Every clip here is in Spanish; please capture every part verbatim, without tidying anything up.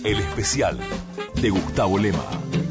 El especial de Gustavo Lema.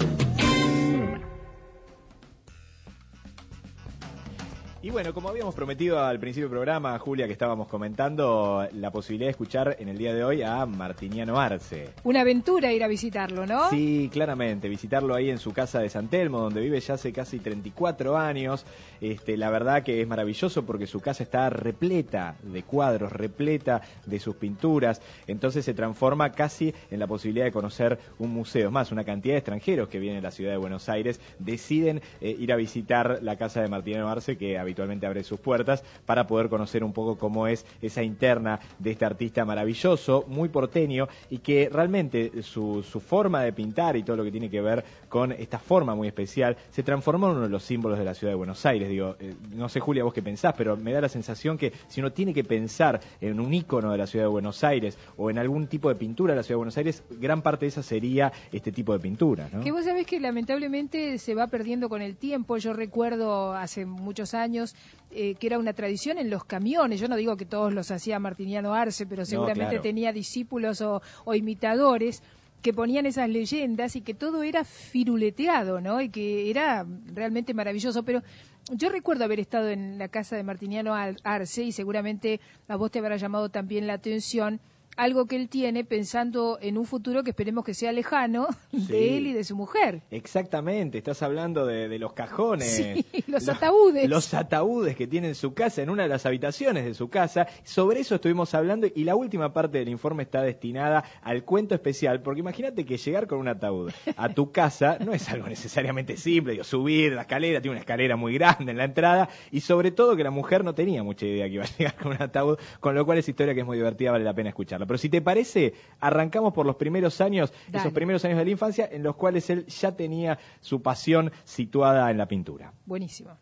Y bueno, como habíamos prometido al principio del programa, Julia, que estábamos comentando, la posibilidad de escuchar en el día de hoy a Martiniano Arce. Una aventura ir a visitarlo, ¿no? Sí, claramente, visitarlo ahí en su casa de San Telmo, donde vive ya hace casi treinta y cuatro años. Este, la verdad que es maravilloso porque su casa está repleta de cuadros, repleta de sus pinturas. Entonces se transforma casi en la posibilidad de conocer un museo. Es más, una cantidad de extranjeros que vienen a la ciudad de Buenos Aires deciden eh, ir a visitar la casa de Martiniano Arce, que habitualmente abre sus puertas, para poder conocer un poco cómo es esa interna de este artista maravilloso, muy porteño, y que realmente su, su forma de pintar y todo lo que tiene que ver con esta forma muy especial se transformó en uno de los símbolos de la ciudad de Buenos Aires. Digo, eh, no sé, Julia, vos qué pensás, pero me da la sensación que si uno tiene que pensar en un ícono de la ciudad de Buenos Aires o en algún tipo de pintura de la ciudad de Buenos Aires, gran parte de esa sería este tipo de pintura, ¿no? Que vos sabés que lamentablemente se va perdiendo con el tiempo. Yo recuerdo hace muchos años Eh, que era una tradición en los camiones. Yo no digo que todos los hacía Martiniano Arce, pero seguramente no, claro. tenía discípulos o, o imitadores que ponían esas leyendas y que todo era firuleteado, ¿no? Y que era realmente maravilloso. Pero yo recuerdo haber estado en la casa de Martiniano Arce y seguramente a vos te habrá llamado también la atención algo que él tiene pensando en un futuro que esperemos que sea lejano, sí, de él y de su mujer. Exactamente, estás hablando de, de los cajones. Sí, los, los ataúdes. Los ataúdes que tiene en su casa, en una de las habitaciones de su casa. Sobre eso estuvimos hablando y la última parte del informe está destinada al cuento especial, porque imagínate que llegar con un ataúd a tu casa no es algo necesariamente simple, digo, subir la escalera, tiene una escalera muy grande en la entrada, y sobre todo que la mujer no tenía mucha idea que iba a llegar con un ataúd, con lo cual esa historia, que es muy divertida, vale la pena escucharla. Pero si te parece, arrancamos por los primeros años, Dale. esos primeros años de la infancia, en los cuales él ya tenía su pasión situada en la pintura. Buenísimo.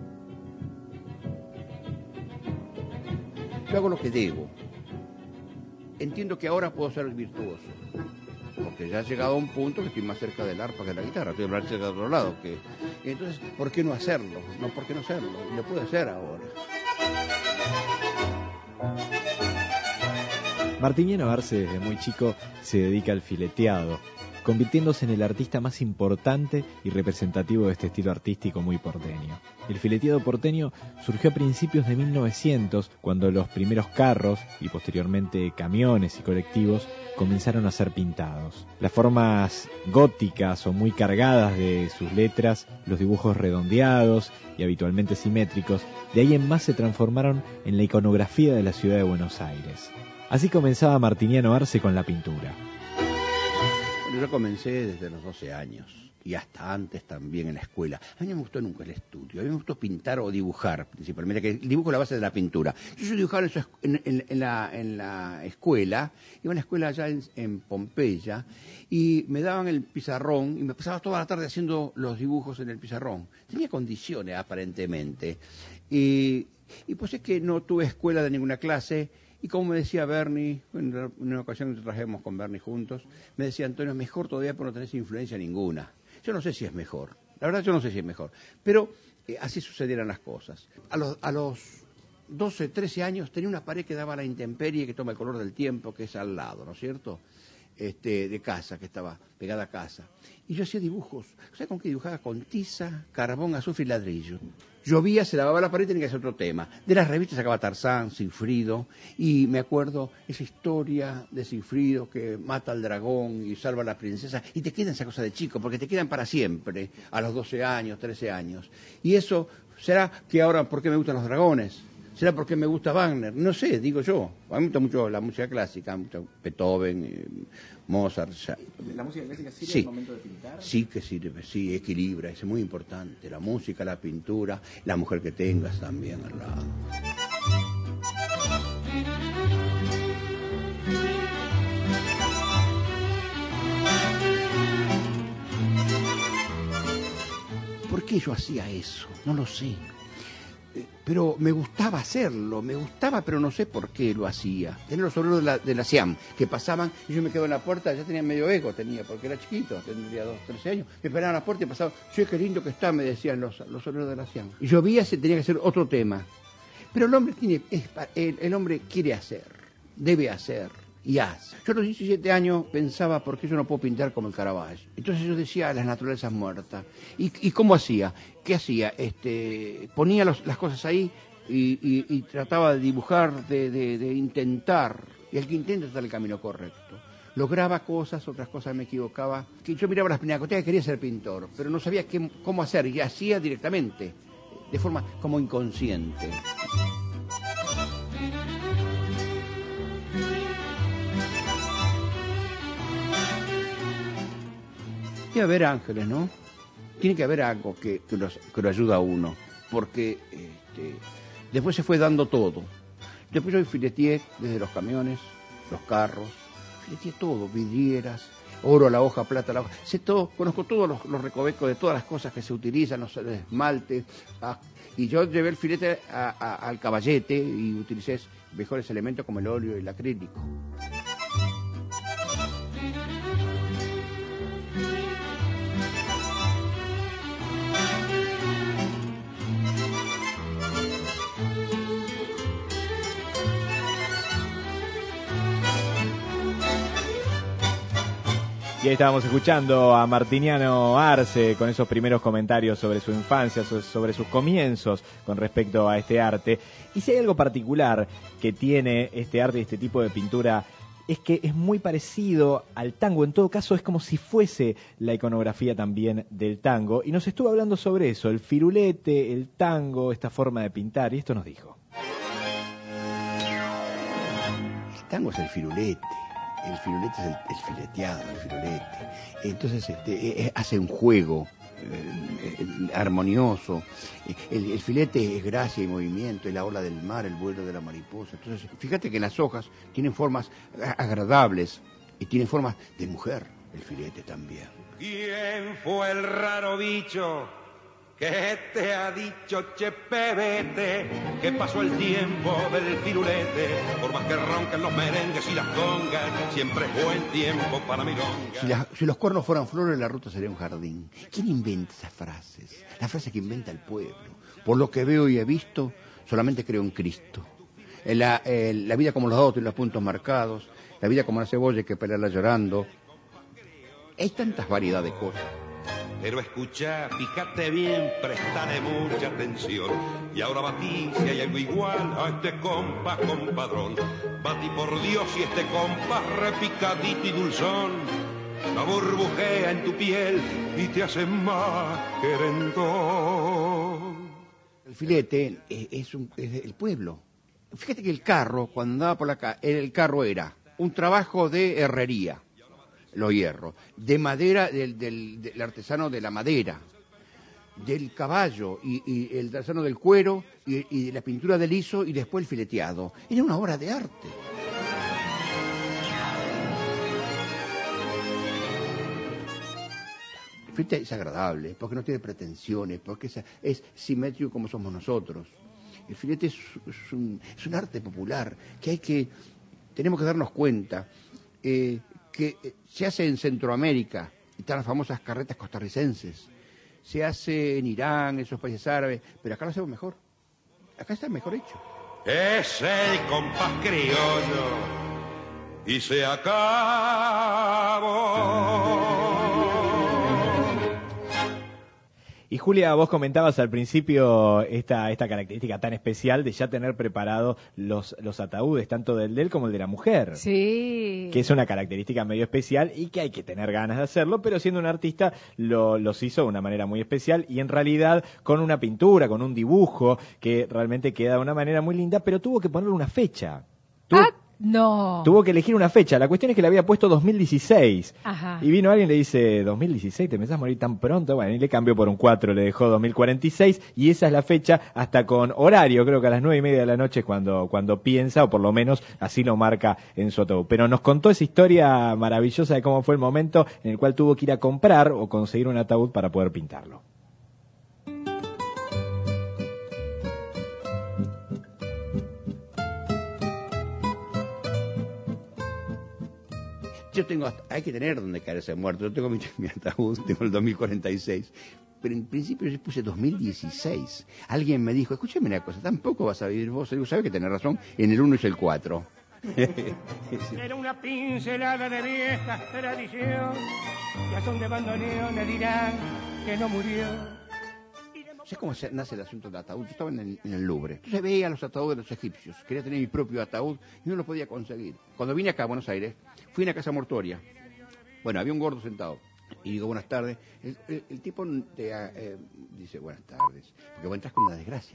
Yo hago lo que debo. Entiendo que ahora puedo ser virtuoso, porque ya he llegado a un punto que estoy más cerca del arpa que de la guitarra, estoy más cerca de otro lado. Que... Y entonces, ¿por qué no hacerlo? No, ¿por qué no hacerlo? Y lo puedo hacer ahora. Martiniano Arce desde muy chico se dedica al fileteado, convirtiéndose en el artista más importante y representativo de este estilo artístico muy porteño. El fileteado porteño surgió a principios de mil novecientos, cuando los primeros carros y posteriormente camiones y colectivos comenzaron a ser pintados. Las formas góticas o muy cargadas de sus letras, los dibujos redondeados y habitualmente simétricos, de ahí en más se transformaron en la iconografía de la ciudad de Buenos Aires. Así comenzaba Martiniano Arce con la pintura. Bueno, yo comencé desde los doce años y hasta antes también en la escuela. A mí no me gustó nunca el estudio, a mí me gustó pintar o dibujar principalmente, que el dibujo es la base de la pintura. Yo, yo dibujaba en, en, en, la, en la escuela, iba a una escuela allá en, en Pompeya, y me daban el pizarrón y me pasaba toda la tarde haciendo los dibujos en el pizarrón. Tenía condiciones aparentemente. Y, y pues es que no tuve escuela de ninguna clase. Y como me decía Bernie, en una ocasión que trabajamos con Bernie juntos, me decía: Antonio, es mejor todavía porque no tenés influencia ninguna. Yo no sé si es mejor, la verdad yo no sé si es mejor, pero eh, así sucedieran las cosas. A los, a los doce, trece años tenía una pared que daba a la intemperie, que toma el color del tiempo, que es al lado, ¿no es cierto?, este, de casa, que estaba pegada a casa. Y yo hacía dibujos. ¿Sabes con qué dibujaba? Con tiza, carbón, azufre y ladrillo. Llovía, se lavaba la pared y tenía que hacer otro tema. De las revistas sacaba Tarzán, Sigfrido, y me acuerdo esa historia de Sigfrido que mata al dragón y salva a la princesa, y te quedan esa cosa de chico, porque te quedan para siempre, a los doce años, trece años. Y eso, ¿será que ahora por qué me gustan los dragones? ¿Será porque me gusta Wagner? No sé, digo yo. A mí me gusta mucho la música clásica, mucho Beethoven, eh, Mozart. Ya. ¿La música clásica sirve sí. en el momento de pintar? Sí que sirve, sí, equilibra, es muy importante. La música, la pintura, la mujer que tengas también al lado. ¿Por qué yo hacía eso? No lo sé. Pero me gustaba hacerlo, me gustaba, pero no sé por qué lo hacía. Eran los obreros de la, de la SIAM, que pasaban, y yo me quedaba en la puerta, ya tenía medio ego, tenía, porque era chiquito, tendría dos, trece años, me esperaban a la puerta y pasaban, che, qué lindo que está, me decían los, los obreros de la SIAM. Y yo veía si tenía que hacer otro tema. Pero el hombre tiene, es, el, el hombre quiere hacer, debe hacer, y haz. Yo a los diecisiete años pensaba, ¿por qué yo no puedo pintar como el Caravaggio? Entonces yo decía, las naturalezas muertas. ¿Y, y cómo hacía? ¿Qué hacía? Este, ponía los, las cosas ahí y, y, y trataba de dibujar, de, de, de intentar. Y el que intenta está en el camino correcto. Lograba cosas, otras cosas me equivocaba. Que yo miraba las pinacotecas y quería ser pintor, pero no sabía qué, cómo hacer, y hacía directamente, de forma como inconsciente. Tiene que haber ángeles, ¿no? Tiene que haber algo que, que, los, que lo ayuda a uno, porque este, después se fue dando todo. Después yo fileteé desde los camiones, los carros, fileteé todo, vidrieras, oro a la hoja, plata a la hoja, sé todo, conozco todos los, los recovecos de todas las cosas que se utilizan, los esmaltes, ah, y yo llevé el filete a, a, al caballete y utilicé mejores elementos como el óleo y el acrílico. Y ahí estábamos escuchando a Martiniano Arce con esos primeros comentarios sobre su infancia, sobre sus comienzos con respecto a este arte. Y si hay algo particular que tiene este arte y este tipo de pintura, es que es muy parecido al tango. En todo caso, es como si fuese la iconografía también del tango. Y nos estuvo hablando sobre eso, el firulete, el tango, esta forma de pintar. Y esto nos dijo. El tango es el firulete. El firulete es el, el fileteado, el firulete. Entonces este, eh, hace un juego eh, eh, armonioso. El, el filete es gracia y movimiento, es la ola del mar, el vuelo de la mariposa. Entonces, fíjate que las hojas tienen formas agradables y tienen formas de mujer, el filete también. ¿Quién fue el raro bicho que te ha dicho, che pebete, que pasó el tiempo del firulete? Por más que ronquen los merengues y las congas, siempre es buen tiempo para milonga. Si, la, si los cuernos fueran flores, la ruta sería un jardín. ¿Quién inventa esas frases? Las frases que inventa el pueblo. Por lo que veo y he visto, solamente creo en Cristo. En la, en la vida como los dados tiene los puntos marcados, la vida como la cebolla hay que pelearla llorando. Hay tantas variedades de cosas. Pero escucha, fíjate bien, prestale mucha atención. Y ahora batí si hay algo igual a este compás compadrón. Batí por Dios si este compás repicadito y dulzón la burbujea en tu piel y te hace más querendón. El filete es, es, un, es el pueblo. Fíjate que el carro, cuando andaba por la calle, el carro era un trabajo de herrería. Los hierros, de madera, del, del, del artesano de la madera, del caballo, y, y el artesano del cuero, y, y de la pintura del liso, y después el fileteado. Era una obra de arte. El filete es agradable, porque no tiene pretensiones, porque es, es simétrico como somos nosotros. El filete es, es, un, es un arte popular, que hay que, tenemos que darnos cuenta, eh, que se hace en Centroamérica, están las famosas carretas costarricenses, se hace en Irán, esos países árabes, pero acá lo hacemos mejor, acá está mejor hecho. Es el compás criollo y se acabó. Y Julia, vos comentabas al principio esta, esta característica tan especial de ya tener preparados los, los ataúdes, tanto del de él como el de la mujer. Sí. Que es una característica medio especial y que hay que tener ganas de hacerlo, pero siendo un artista lo, los hizo de una manera muy especial y en realidad con una pintura, con un dibujo que realmente queda de una manera muy linda, pero tuvo que ponerle una fecha. Tuvo, Ah, no. Tuvo que elegir una fecha. La cuestión es que le había puesto dos mil dieciséis. Ajá. Y vino alguien y le dice, ¿dos mil dieciséis? ¿Te pensás morir tan pronto? Bueno, y le cambió por un cuatro, le dejó dos mil cuarenta y seis. Y esa es la fecha, hasta con horario, creo que a las nueve y media de la noche cuando, cuando piensa, o por lo menos así lo marca en su ataúd. Pero nos contó esa historia maravillosa de cómo fue el momento en el cual tuvo que ir a comprar o conseguir un ataúd para poder pintarlo. Yo tengo, hay que tener donde caerse muerto. Yo tengo mi, mi ataúd, tengo el dos mil cuarenta y seis. Pero en principio yo puse dos mil dieciséis. Alguien me dijo, escúchame una cosa, tampoco vas a vivir vos. Yo digo, ¿sabes que tenés razón? En el uno es el cuatro. Era una pincelada de vieja tradición, ya son de bandoneón, le dirán que no murió. ¿Sabes cómo se nace el asunto del ataúd? Yo estaba en el, en el Louvre. Entonces veía los ataúdes de los egipcios. Quería tener mi propio ataúd y no lo podía conseguir. Cuando vine acá a Buenos Aires, fui a una casa mortuoria. Bueno, había un gordo sentado. Y digo, buenas tardes. El, el, el tipo te, eh, dice, buenas tardes. Porque vos entras con una desgracia.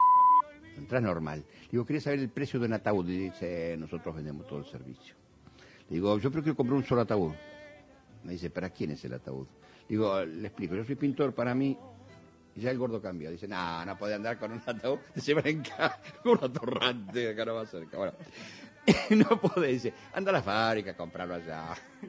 Entras normal. Digo, quería saber el precio de un ataúd. Y dice, nosotros vendemos todo el servicio. Le digo, yo prefiero comprar un solo ataúd. Me dice, ¿para quién es el ataúd? Digo, le explico, yo soy pintor, para mí. Y ya el gordo cambia. Dice, no, no puede andar con un ataúd. Se van en casa, un atorrante, acá no va cerca. Bueno, no puede, dice, anda a la fábrica a comprarlo allá.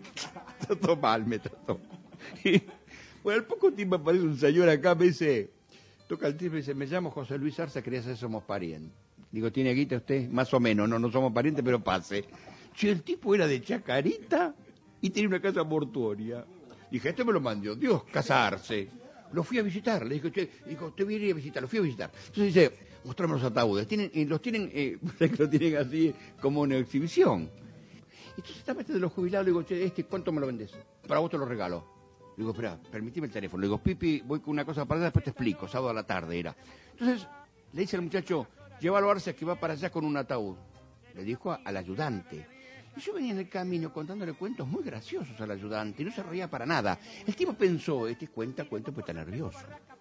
Trató mal, me trató. Y, bueno, al poco tiempo aparece un señor acá, me dice, toca el timbre y dice, me llamo José Luis Arza, quería saber si somos parientes. Digo, ¿tiene guita usted? Más o menos, no, no somos parientes, pero pase. Si el tipo era de Chacarita y tenía una casa mortuoria. Dije, este me lo mandó Dios, casarse. Lo fui a visitar, le dije, che, dijo, usted viene a visitar, lo fui a visitar. Entonces dice, mostrame los ataúdes, tienen, eh, los tienen, eh, lo tienen así como una exhibición. Entonces estaba este de los jubilados, le digo, che, este, ¿cuánto me lo vendés? Para vos te lo regalo. Le digo, espera, permitime el teléfono. Le digo, Pipi, voy con una cosa para allá, después te explico, sábado a la tarde era. Entonces le dice al muchacho, llévalo a Arce que va para allá con un ataúd. Le dijo a, al ayudante. Y yo venía en el camino contándole cuentos muy graciosos al ayudante y no se reía para nada. El tipo pensó, este cuenta, cuenta, pues está nervioso.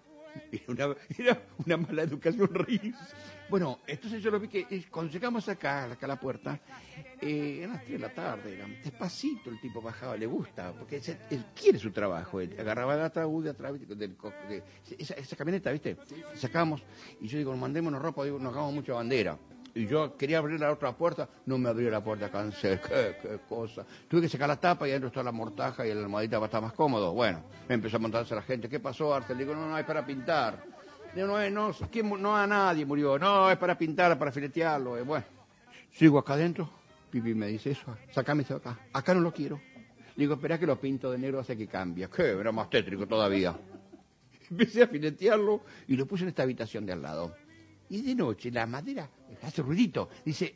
Era una, era una mala educación reír. Bueno, entonces yo lo vi que eh, cuando llegamos acá, acá a la puerta, eh, eran las tres de la tarde, era, despacito el tipo bajaba, le gusta, porque él, él quiere su trabajo, él agarraba el ataúd de atrás, del, del, de, esa, esa camioneta, ¿viste? Sacamos, y yo digo, mandémonos ropa, digo, nos hagamos mucha bandera. Y yo quería abrir la otra puerta, no me abrió la puerta, cansé, qué, qué cosa. Tuve que sacar la tapa y adentro está la mortaja y la almohadita va a estar más cómodo. Bueno, me empezó a montarse la gente, ¿qué pasó, Arce? Le digo, no, no, es para pintar. Le digo, no, no, ¿quién, no a nadie murió, no, es para pintar, para filetearlo. Eh, bueno, sigo acá adentro, Pipi me dice eso, sacame eso acá, acá no lo quiero. Le digo, espera que lo pinto de negro hace que cambie. ¿Qué? Era más tétrico todavía. Empecé a filetearlo y lo puse en esta habitación de al lado. Y de noche la madera hace ruidito. Dice,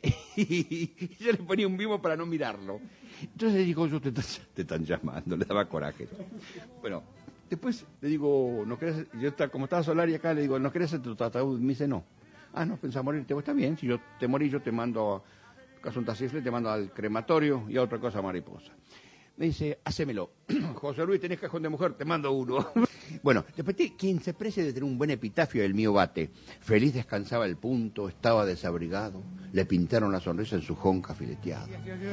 y yo le ponía un vivo para no mirarlo. Entonces le digo, yo te, te están llamando, le daba coraje. Bueno, después le digo, ¿no querés? Yo está, como estaba Solari acá, le digo, ¿no querés hacer tu ataúd? Me dice, no. Ah, no, pensaba morirte. Pues está bien, si yo te morí, yo te mando, caso un tacifle, te mando al crematorio y a otra cosa mariposa. Me dice, hacémelo. José Luis, tenés cajón de mujer, te mando uno. Bueno, después quien se precie de tener un buen epitafio del mío bate. Feliz descansaba el punto, estaba desabrigado. Le pintaron la sonrisa en su jonca fileteada.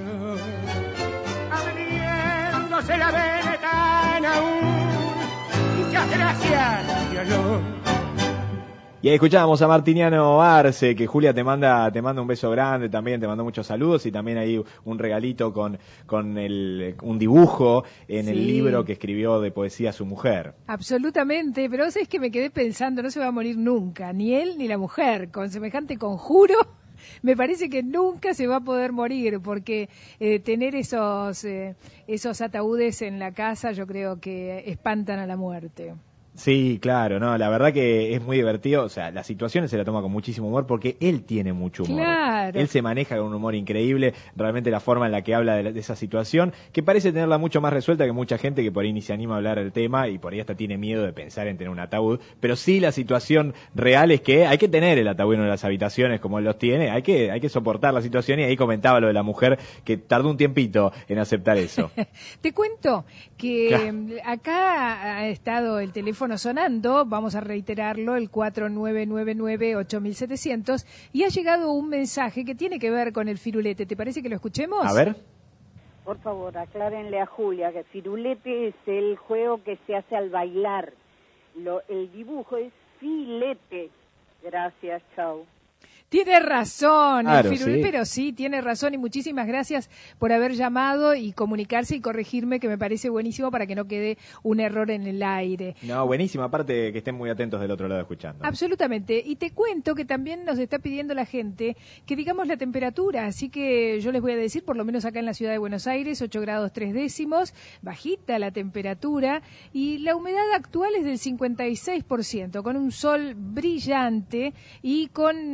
Abriéndose la ventana aún. Muchas gracias, Dios. Y ahí escuchábamos a Martiniano Arce, que Julia te manda te manda un beso grande también, te mandó muchos saludos y también ahí un regalito con, con el, un dibujo en sí. El libro que escribió de poesía su mujer. Absolutamente, pero es que me quedé pensando, no se va a morir nunca, ni él ni la mujer, con semejante conjuro. Me parece que nunca se va a poder morir, porque eh, tener esos, eh, esos ataúdes en la casa yo creo que espantan a la muerte. Sí, claro, no, la verdad que es muy divertido, o sea, las situaciones se la toma con muchísimo humor porque él tiene mucho humor. Claro. Él se maneja con un humor increíble, realmente la forma en la que habla de, la, de esa situación, que parece tenerla mucho más resuelta que mucha gente que por ahí ni se anima a hablar del tema y por ahí hasta tiene miedo de pensar en tener un ataúd, pero sí la situación real es que hay que tener el ataúd en una de las habitaciones como él los tiene, hay que, hay que soportar la situación y ahí comentaba lo de la mujer que tardó un tiempito en aceptar eso. Te cuento que claro. Acá ha estado el teléfono sonando, vamos a reiterarlo, el cuatro nueve nueve nueve ocho mil setecientos, y ha llegado un mensaje que tiene que ver con el firulete. ¿Te parece que lo escuchemos? A ver. Por favor, aclárenle a Julia que firulete es el juego que se hace al bailar. Lo, el dibujo es filete. Gracias, chao. Tiene razón, claro, el firulete, sí. Pero sí, tiene razón y muchísimas gracias por haber llamado y comunicarse y corregirme, que me parece buenísimo para que no quede un error en el aire. No, buenísimo, aparte que estén muy atentos del otro lado escuchando. Absolutamente, y te cuento que también nos está pidiendo la gente que digamos la temperatura, así que yo les voy a decir, por lo menos acá en la ciudad de Buenos Aires, ocho grados tres décimos, bajita la temperatura y la humedad actual es del cincuenta y seis por ciento, con un sol brillante y con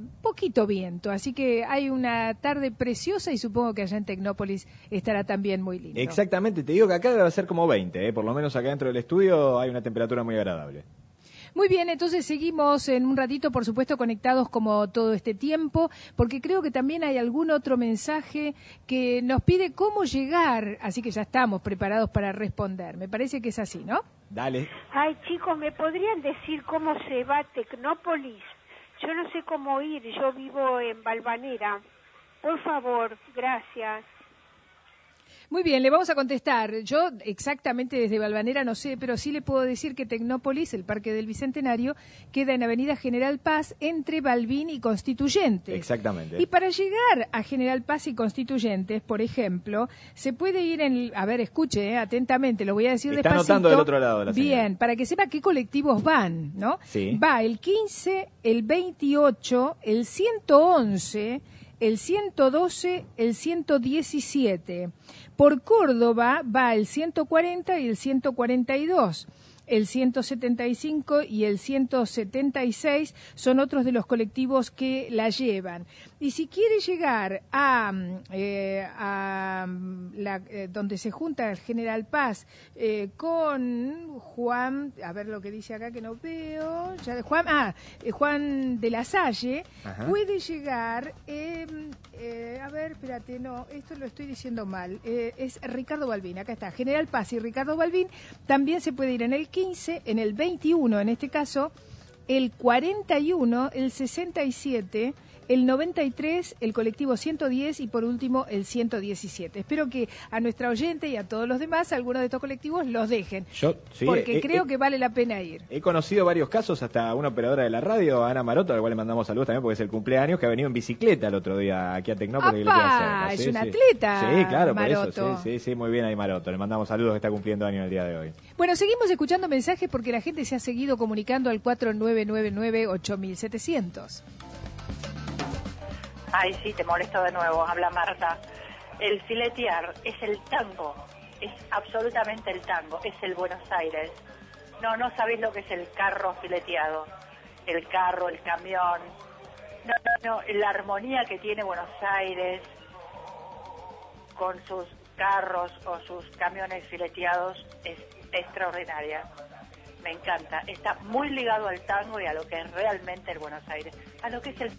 poquito viento, así que hay una tarde preciosa y supongo que allá en Tecnópolis estará también muy lindo. Exactamente, te digo que acá debe ser como veinte, ¿eh? Por lo menos acá dentro del estudio hay una temperatura muy agradable. Muy bien, entonces seguimos en un ratito, por supuesto, conectados como todo este tiempo, porque creo que también hay algún otro mensaje que nos pide cómo llegar, así que ya estamos preparados para responder. Me parece que es así, ¿no? Dale. Ay, chicos, ¿me podrían decir cómo se va a Tecnópolis? Yo no sé cómo ir, yo vivo en Valvanera. Por favor, gracias. Muy bien, le vamos a contestar. Yo exactamente desde Valvanera no sé, pero sí le puedo decir que Tecnópolis, el Parque del Bicentenario, queda en Avenida General Paz entre Balbín y Constituyentes. Exactamente. Y para llegar a General Paz y Constituyentes, por ejemplo, se puede ir en... A ver, escuche eh, atentamente, lo voy a decir Está despacito. anotando del otro lado de la señal. Bien, para que sepa qué colectivos van, ¿no? Sí. Va el quince, el veintiocho, el ciento once... el ciento doce, el ciento diecisiete. Por Córdoba va el ciento cuarenta y el ciento cuarenta y dos. El ciento setenta y cinco y el ciento setenta y seis son otros de los colectivos que la llevan. Y si quiere llegar a, eh, a la, eh, donde se junta el General Paz eh, con Juan, a ver lo que dice acá que no veo, ya, Juan, ah, eh, Juan de la Salle, Ajá. puede llegar, eh, eh, a ver, espérate, no, esto lo estoy diciendo mal, eh, es Ricardo Balbín, acá está, General Paz y Ricardo Balbín, también se puede ir en el quince, en el veintiuno en este caso, el cuarenta y uno, el sesenta y siete, el noventa y tres, el colectivo ciento diez y por último el ciento diecisiete. Espero que a nuestra oyente y a todos los demás algunos de estos colectivos los dejen, Yo, sí, porque eh, creo eh, que vale la pena ir. He conocido varios casos, hasta una operadora de la radio, Ana Maroto, a la cual le mandamos saludos también porque es el cumpleaños, que ha venido en bicicleta el otro día aquí a Tecnópolis. que le queda cerca. ¡Apa! Es Sí, un sí. atleta, Sí, claro, Maroto. por eso. Sí, sí, sí, muy bien ahí Maroto. Le mandamos saludos, que está cumpliendo años el día de hoy. Bueno, seguimos escuchando mensajes porque la gente se ha seguido comunicando al cuatro nueve nueve nueve ocho mil setecientos. Ay, sí, te molesto de nuevo, habla Marta. El filetear es el tango, es absolutamente el tango, es el Buenos Aires. No, no sabés lo que es el carro fileteado, el carro, el camión. No, no, no, la armonía que tiene Buenos Aires con sus carros o sus camiones fileteados es extraordinaria. Me encanta, está muy ligado al tango y a lo que es realmente el Buenos Aires, a lo que es el...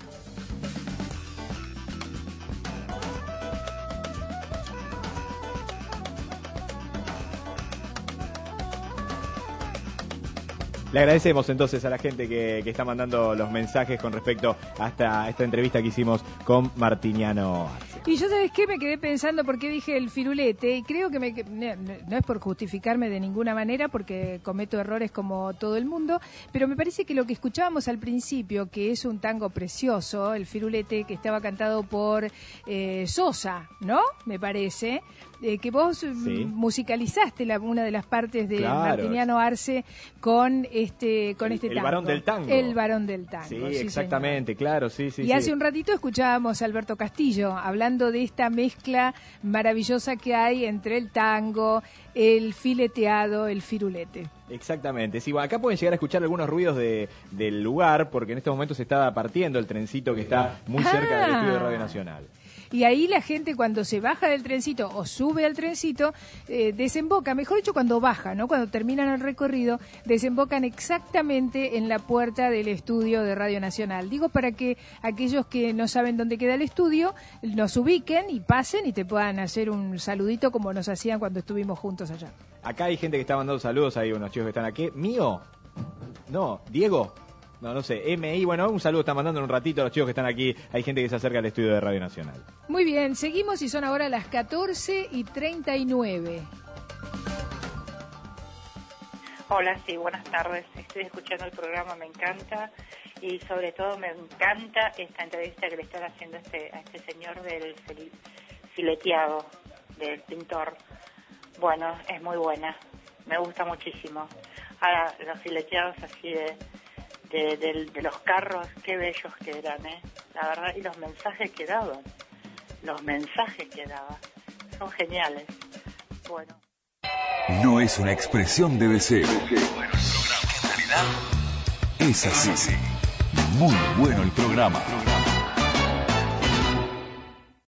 Le agradecemos entonces a la gente que, que está mandando los mensajes con respecto a esta, esta entrevista que hicimos con Martiniano Arce. Y yo, ¿sabes qué? Me quedé pensando por qué dije el firulete, y creo que me, no, no es por justificarme de ninguna manera, porque cometo errores como todo el mundo, pero me parece que lo que escuchábamos al principio, que es un tango precioso, el firulete, que estaba cantado por eh, Sosa, ¿no? Me parece, eh, que vos Sí. musicalizaste la, una de las partes de Claro. Martiniano Arce con este con El- este el tango. varón del tango. El varón del tango. Sí, sí, exactamente, claro, sí, sí. y sí. hace un ratito escuchábamos a Alberto Castillo hablando de esta mezcla maravillosa que hay entre el tango, el fileteado, el firulete. Exactamente. Sí, bueno, acá pueden llegar a escuchar algunos ruidos de, del lugar, porque en este momento se está partiendo el trencito que está muy cerca del Ah. estudio de Radio Nacional. Y ahí la gente cuando se baja del trencito o sube al trencito, eh, desemboca, mejor dicho cuando baja, ¿no? Cuando terminan el recorrido, desembocan exactamente en la puerta del estudio de Radio Nacional. Digo para que aquellos que no saben dónde queda el estudio, nos ubiquen y pasen y te puedan hacer un saludito como nos hacían cuando estuvimos juntos allá. Acá hay gente que está mandando saludos, hay unos chicos que están aquí. ¿Mío? No, ¿Diego? No, no sé, M I, bueno, un saludo, están mandando en un ratito a los chicos que están aquí. Hay gente que se acerca al estudio de Radio Nacional. Muy bien, seguimos y son ahora las catorce y treinta y nueve. Hola, sí, buenas tardes. Estoy escuchando el programa, me encanta. Y sobre todo me encanta esta entrevista que le están haciendo a este, a este señor del fili- fileteado, del pintor. Bueno, es muy buena, me gusta muchísimo. Ahora, los fileteados así de, de, de, de los carros, qué bellos que eran, ¿eh? La verdad, y los mensajes que daban, los mensajes que daban, son geniales. Bueno. No es una expresión de deseo. Bueno, el programa en realidad es así. Muy bueno el programa.